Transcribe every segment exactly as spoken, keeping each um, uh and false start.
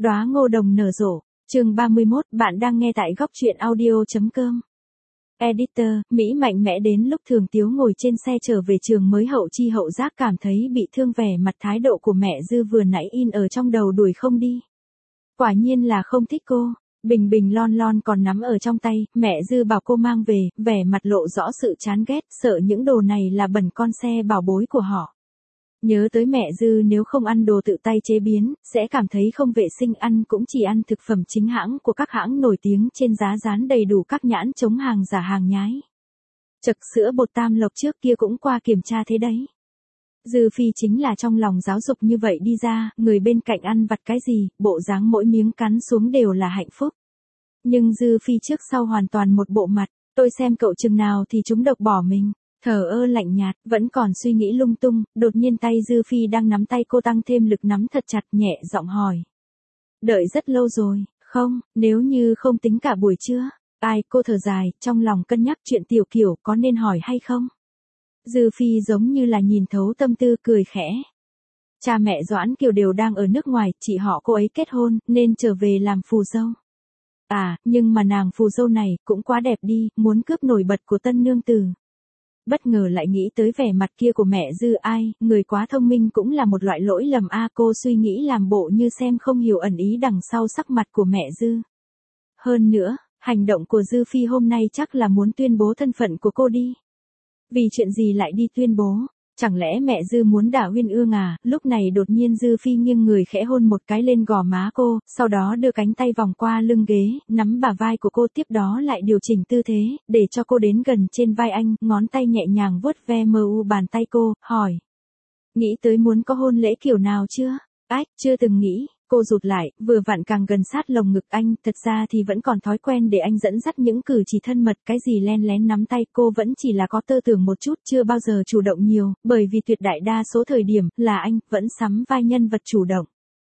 Đóa ngô đồng nở rộ, chương ba mươi mốt, bạn đang nghe tại góc truyện audio.com. Editor, Mỹ mạnh mẽ đến lúc Thường Tiếu ngồi trên xe trở về trường mới hậu chi hậu giác cảm thấy bị thương, vẻ mặt thái độ của mẹ Dư vừa nãy in ở trong đầu đuổi không đi. Quả nhiên là không thích cô. Bình bình lon lon còn nắm ở trong tay, mẹ Dư bảo cô mang về, vẻ mặt lộ rõ sự chán ghét, sợ những đồ này là bẩn con xe bảo bối của họ. Nhớ tới mẹ Dư nếu không ăn đồ tự tay chế biến, sẽ cảm thấy không vệ sinh, ăn cũng chỉ ăn thực phẩm chính hãng của các hãng nổi tiếng, trên giá dán đầy đủ các nhãn chống hàng giả hàng nhái. Chật, sữa bột Tam Lộc trước kia cũng qua kiểm tra thế đấy. Dư Phi chính là trong lòng giáo dục như vậy đi ra, người bên cạnh ăn vặt cái gì, bộ dáng mỗi miếng cắn xuống đều là hạnh phúc. Nhưng Dư Phi trước sau hoàn toàn một bộ mặt, tôi xem cậu chừng nào thì chúng độc bỏ mình. Thờ ơ lạnh nhạt, vẫn còn suy nghĩ lung tung, đột nhiên tay Dư Phi đang nắm tay cô tăng thêm lực nắm thật chặt, nhẹ giọng hỏi. Đợi rất lâu rồi, không, nếu như không tính cả buổi trưa. Ai, cô thở dài, trong lòng cân nhắc chuyện tiểu kiểu có nên hỏi hay không. Dư Phi giống như là nhìn thấu tâm tư, cười khẽ. Cha mẹ Doãn Kiều đều đang ở nước ngoài, chị họ cô ấy kết hôn, nên trở về làm phù dâu. À, nhưng mà nàng phù dâu này cũng quá đẹp đi, muốn cướp nổi bật của tân nương tử. Bất ngờ lại nghĩ tới vẻ mặt kia của mẹ Dư, ai, người quá thông minh cũng là một loại lỗi lầm a. À, cô suy nghĩ làm bộ như xem không hiểu ẩn ý đằng sau sắc mặt của mẹ Dư. Hơn nữa, hành động của Dư Phi hôm nay chắc là muốn tuyên bố thân phận của cô đi. Vì chuyện gì lại đi tuyên bố? Chẳng lẽ mẹ Dư muốn đả Uyên Ương à? Lúc này đột nhiên Dư Phi nghiêng người khẽ hôn một cái lên gò má cô, sau đó đưa cánh tay vòng qua lưng ghế, nắm bả vai của cô, tiếp đó lại điều chỉnh tư thế, để cho cô đến gần trên vai anh, ngón tay nhẹ nhàng vuốt ve mờ u bàn tay cô, hỏi. Nghĩ tới muốn có hôn lễ kiểu nào chưa? Ách, chưa từng nghĩ. Cô rụt lại, vừa vặn càng gần sát lồng ngực anh, thật ra thì vẫn còn thói quen để anh dẫn dắt những cử chỉ thân mật, cái gì len lén nắm tay, cô vẫn chỉ là có tơ tưởng một chút, chưa bao giờ chủ động nhiều, bởi vì tuyệt đại đa số thời điểm, là anh, vẫn sắm vai nhân vật chủ động.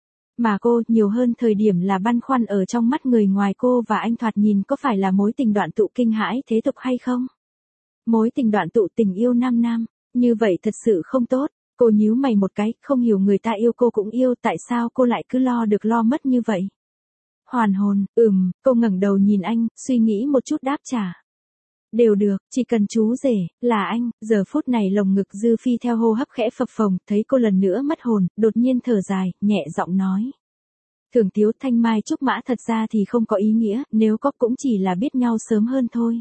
Mà cô, nhiều hơn thời điểm là băn khoăn ở trong mắt người ngoài cô và anh thoạt nhìn có phải là mối tình đoạn tụ kinh hãi thế tục hay không? Mối tình đoạn tụ tình yêu nam nam, như vậy thật sự không tốt. Cô nhíu mày một cái, không hiểu người ta yêu cô cũng yêu, tại sao cô lại cứ lo được lo mất như vậy? Hoàn hồn, ừm, cô ngẩng đầu nhìn anh, suy nghĩ một chút đáp trả. Đều được, chỉ cần chú rể, là anh. Giờ phút này lồng ngực Dư Phi theo hô hấp khẽ phập phồng, thấy cô lần nữa mất hồn, đột nhiên thở dài, nhẹ giọng nói. Thường Tiếu, thanh mai trúc mã thật ra thì không có ý nghĩa, nếu có cũng chỉ là biết nhau sớm hơn thôi.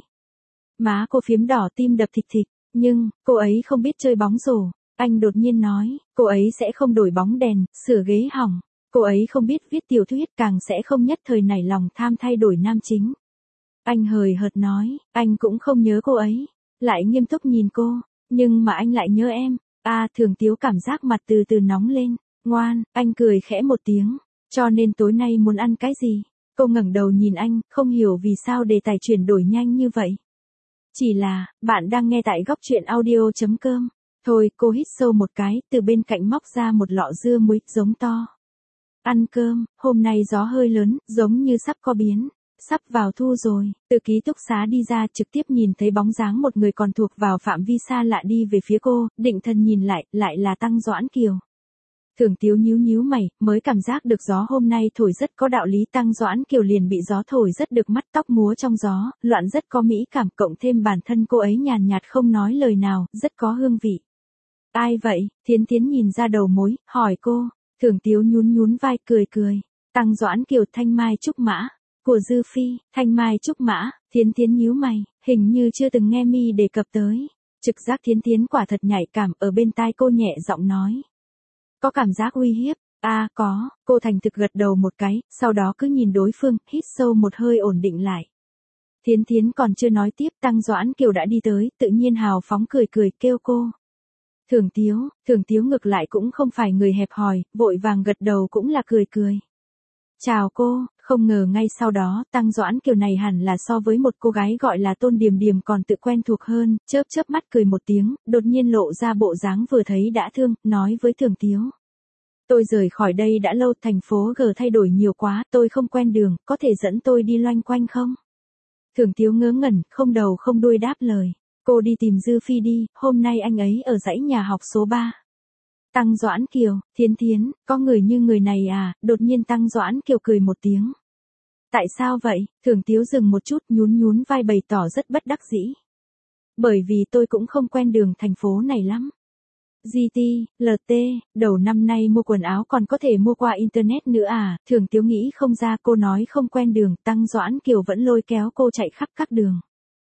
Má cô phiếm đỏ, tim đập thịch thịch, nhưng, cô ấy không biết chơi bóng rổ. Anh đột nhiên nói, cô ấy sẽ không đổi bóng đèn, sửa ghế hỏng. Cô ấy không biết viết tiểu thuyết, càng sẽ không nhất thời nảy lòng tham thay đổi nam chính. Anh hời hợt nói, anh cũng không nhớ cô ấy. Lại nghiêm túc nhìn cô, nhưng mà anh lại nhớ em. À, Thường Tiếu cảm giác mặt từ từ nóng lên. Ngoan, anh cười khẽ một tiếng. Cho nên tối nay muốn ăn cái gì? Cô ngẩng đầu nhìn anh, không hiểu vì sao đề tài chuyển đổi nhanh như vậy. Chỉ là, bạn đang nghe tại góc truyện audio.com. Thôi, cô hít sâu một cái, từ bên cạnh móc ra một lọ dưa muối, giống to. Ăn cơm, hôm nay gió hơi lớn, giống như sắp có biến. Sắp vào thu rồi, từ ký túc xá đi ra, trực tiếp nhìn thấy bóng dáng một người còn thuộc vào phạm vi xa lạ đi về phía cô, định thần nhìn lại, lại là Tăng Doãn Kiều. Thường Tiếu nhíu nhíu mày, mới cảm giác được gió hôm nay thổi rất có đạo lý. Tăng Doãn Kiều liền bị gió thổi rất được mắt, tóc múa trong gió, loạn rất có mỹ cảm, cộng thêm bản thân cô ấy nhàn nhạt không nói lời nào, rất có hương vị. Ai vậy? Thiến Thiến nhìn ra đầu mối, hỏi cô. Thường Tiếu nhún nhún vai, cười cười. Tăng Doãn Kiều, thanh mai trúc mã. Của Dư Phi, thanh mai trúc mã. Thiến Thiến nhíu mày, hình như chưa từng nghe mi đề cập tới. Trực giác Thiến Thiến quả thật nhạy cảm, ở bên tai cô nhẹ giọng nói. Có cảm giác uy hiếp. À, có. Cô thành thực gật đầu một cái, sau đó cứ nhìn đối phương, hít sâu một hơi ổn định lại. Thiến Thiến còn chưa nói tiếp, Tăng Doãn Kiều đã đi tới, tự nhiên hào phóng cười cười, kêu cô. Thường Tiếu, Thường Tiếu ngược lại cũng không phải người hẹp hòi, vội vàng gật đầu cũng là cười cười. Chào cô, không ngờ ngay sau đó, Tăng Doãn Kiều này hẳn là so với một cô gái gọi là Tôn Điềm Điềm còn tự quen thuộc hơn, chớp chớp mắt cười một tiếng, đột nhiên lộ ra bộ dáng vừa thấy đã thương, nói với Thường Tiếu. Tôi rời khỏi đây đã lâu, thành phố G thay đổi nhiều quá, tôi không quen đường, có thể dẫn tôi đi loanh quanh không? Thường Tiếu ngớ ngẩn, không đầu không đuôi đáp lời. Cô đi tìm Dư Phi đi, hôm nay anh ấy ở dãy nhà học số ba. Tăng Doãn Kiều, Thiến Thiến, có người như người này à, đột nhiên Tăng Doãn Kiều cười một tiếng. Tại sao vậy? Thường Tiếu dừng một chút nhún nhún vai bày tỏ rất bất đắc dĩ. Bởi vì tôi cũng không quen đường thành phố này lắm. giê tê, lờ tê, đầu năm nay mua quần áo còn có thể mua qua Internet nữa à, Thường Tiếu nghĩ không ra cô nói không quen đường, Tăng Doãn Kiều vẫn lôi kéo cô chạy khắp các đường.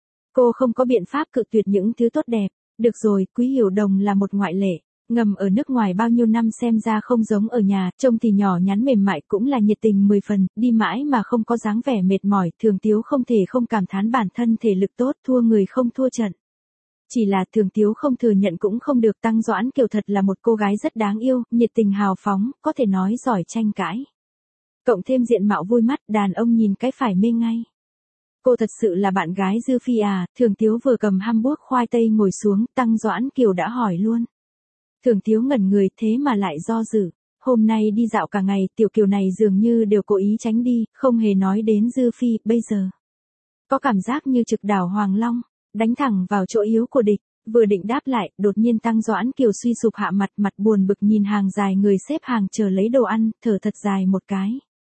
Cô không có biện pháp cự tuyệt những thứ tốt đẹp, được rồi, Quý Hiểu Đồng là một ngoại lệ. Ngầm ở nước ngoài bao nhiêu năm xem ra không giống ở nhà, trông thì nhỏ nhắn mềm mại cũng là nhiệt tình mười phần, đi mãi mà không có dáng vẻ mệt mỏi, Thường Tiếu không thể không cảm thán bản thân thể lực tốt, thua người không thua trận. Chỉ là Thường Tiếu không thừa nhận cũng không được, Tăng Doãn Kiều thật là một cô gái rất đáng yêu, nhiệt tình hào phóng, có thể nói giỏi tranh cãi. Cộng thêm diện mạo vui mắt, đàn ông nhìn cái phải mê ngay. Cô thật sự là bạn gái Dư Phi à, Thường Tiếu vừa cầm hamburger khoai tây ngồi xuống, Tăng Doãn Kiều đã hỏi luôn. Thường Tiếu ngẩn người thế mà lại do dự. Hôm nay đi dạo cả ngày, Tiểu Kiều này dường như đều cố ý tránh đi, không hề nói đến Dư Phi, bây giờ. Có cảm giác như trực đảo Hoàng Long, đánh thẳng vào chỗ yếu của địch, vừa định đáp lại, đột nhiên Tăng Doãn Kiều suy sụp hạ mặt, mặt buồn bực nhìn hàng dài người xếp hàng chờ lấy đồ ăn, thở thật dài một cái.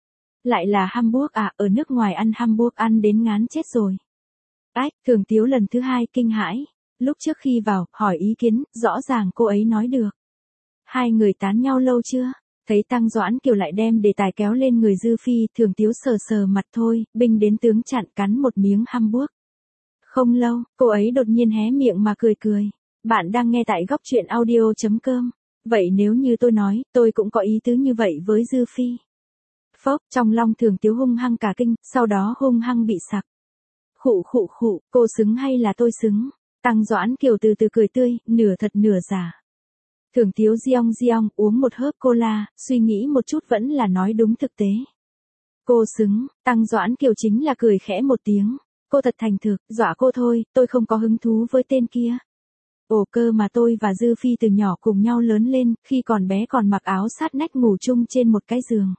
Lại là hamburger à, ở nước ngoài ăn hamburger ăn đến ngán chết rồi. Ách, Thường Tiếu lần thứ hai kinh hãi. Lúc trước khi vào, hỏi ý kiến, rõ ràng cô ấy nói được. Hai người tán nhau lâu chưa? Thấy Tăng Doãn Kiều lại đem đề tài kéo lên người Dư Phi, Thường Tiếu sờ sờ mặt thôi, binh đến tướng chặn cắn một miếng hamburger. Không lâu, cô ấy đột nhiên hé miệng mà cười cười. Bạn đang nghe tại góc truyện audio chấm com. Vậy nếu như tôi nói, tôi cũng có ý tứ như vậy với Dư Phi. Phốc, trong lòng Thường Tiếu hung hăng cả kinh, sau đó hung hăng bị sặc. Khụ khụ khụ, cô xứng hay là tôi xứng? Tăng Doãn Kiều từ từ cười tươi, nửa thật nửa giả. Thường Tiếu giong giong uống một hớp cola, suy nghĩ một chút vẫn là nói đúng thực tế. Cô xứng, Tăng Doãn Kiều chính là cười khẽ một tiếng. Cô thật thành thực, dọa cô thôi, tôi không có hứng thú với tên kia. Ồ cơ mà tôi và Dư Phi từ nhỏ cùng nhau lớn lên, khi còn bé còn mặc áo sát nách ngủ chung trên một cái giường.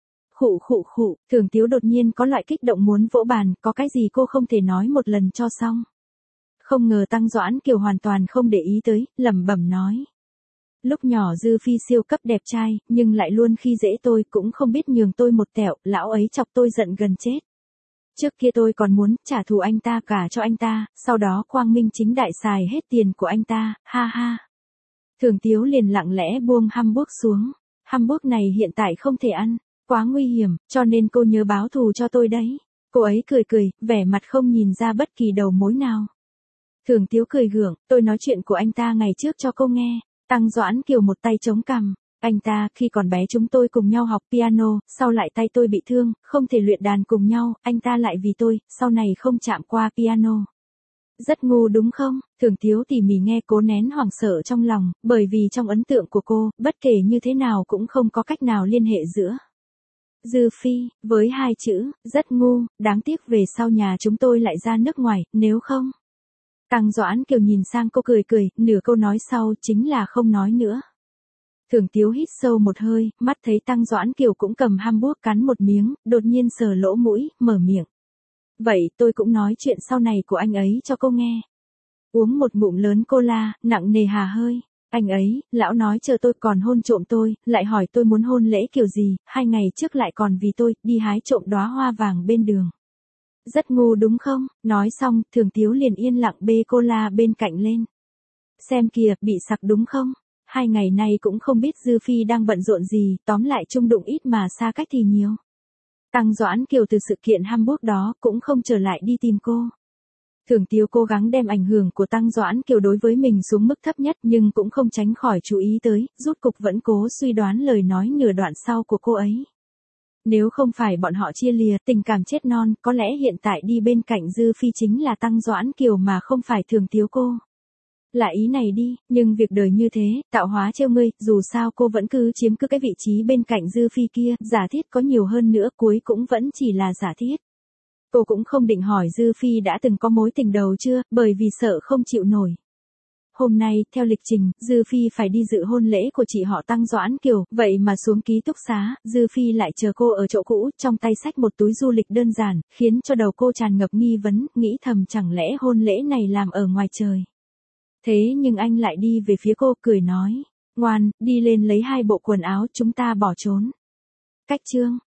Khụ khụ khụ, Thường Tiếu đột nhiên có loại kích động muốn vỗ bàn, có cái gì cô không thể nói một lần cho xong. Không ngờ Tăng Doãn Kiều hoàn toàn không để ý tới, lẩm bẩm nói. Lúc nhỏ Dư Phi siêu cấp đẹp trai, nhưng lại luôn khi dễ tôi, cũng không biết nhường tôi một tẹo, lão ấy chọc tôi giận gần chết. Trước kia tôi còn muốn trả thù anh ta cả cho anh ta, sau đó quang minh chính đại xài hết tiền của anh ta, ha ha. Thường Tiếu liền lặng lẽ buông hamburger xuống. Hamburger này hiện tại không thể ăn, quá nguy hiểm, cho nên cô nhớ báo thù cho tôi đấy. Cô ấy cười cười, vẻ mặt không nhìn ra bất kỳ đầu mối nào. Thường Tiếu cười gượng, tôi nói chuyện của anh ta ngày trước cho cô nghe. Tăng Doãn Kiều một tay chống cằm. Anh ta, khi còn bé chúng tôi cùng nhau học piano, sau lại tay tôi bị thương, không thể luyện đàn cùng nhau, anh ta lại vì tôi, sau này không chạm qua piano. Rất ngu đúng không? Thường Tiếu tỉ mỉ nghe cố nén hoảng sợ trong lòng, bởi vì trong ấn tượng của cô, bất kể như thế nào cũng không có cách nào liên hệ giữa Dư Phi, với hai chữ, rất ngu, đáng tiếc về sau nhà chúng tôi lại ra nước ngoài, nếu không. Tăng Doãn Kiều nhìn sang cô cười cười, nửa câu nói sau chính là không nói nữa. Thường Tiếu hít sâu một hơi, mắt thấy Tăng Doãn Kiều cũng cầm hamburger cắn một miếng, đột nhiên sờ lỗ mũi, mở miệng. Vậy tôi cũng nói chuyện sau này của anh ấy cho cô nghe. Uống một ngụm lớn cola, nặng nề hà hơi. Anh ấy, lão nói chờ tôi còn hôn trộm tôi, lại hỏi tôi muốn hôn lễ kiểu gì, hai ngày trước lại còn vì tôi, đi hái trộm đóa hoa vàng bên đường. Rất ngu đúng không? Nói xong, Thường Tiếu liền yên lặng bê cola bên cạnh lên. Xem kìa, bị sặc đúng không? Hai ngày nay cũng không biết Dư Phi đang bận rộn gì, tóm lại chung đụng ít mà xa cách thì nhiều. Tăng Doãn Kiều từ sự kiện hamburger đó cũng không trở lại đi tìm cô. Thường Tiếu cố gắng đem ảnh hưởng của Tăng Doãn Kiều đối với mình xuống mức thấp nhất nhưng cũng không tránh khỏi chú ý tới, rút cục vẫn cố suy đoán lời nói nửa đoạn sau của cô ấy. Nếu không phải bọn họ chia lìa, tình cảm chết non, có lẽ hiện tại đi bên cạnh Dư Phi chính là Tăng Doãn Kiều mà không phải Thường Tiếu cô. Là ý này đi, nhưng việc đời như thế, tạo hóa trêu ngươi, dù sao cô vẫn cứ chiếm cứ cái vị trí bên cạnh Dư Phi kia, giả thiết có nhiều hơn nữa cuối cũng vẫn chỉ là giả thiết. Cô cũng không định hỏi Dư Phi đã từng có mối tình đầu chưa, bởi vì sợ không chịu nổi. Hôm nay, theo lịch trình, Dư Phi phải đi dự hôn lễ của chị họ Tăng Doãn Kiều, vậy mà xuống ký túc xá, Dư Phi lại chờ cô ở chỗ cũ, trong tay xách một túi du lịch đơn giản, khiến cho đầu cô tràn ngập nghi vấn, nghĩ thầm chẳng lẽ hôn lễ này làm ở ngoài trời. Thế nhưng anh lại đi về phía cô, cười nói, Ngoan, đi lên lấy hai bộ quần áo chúng ta bỏ trốn. Cách chương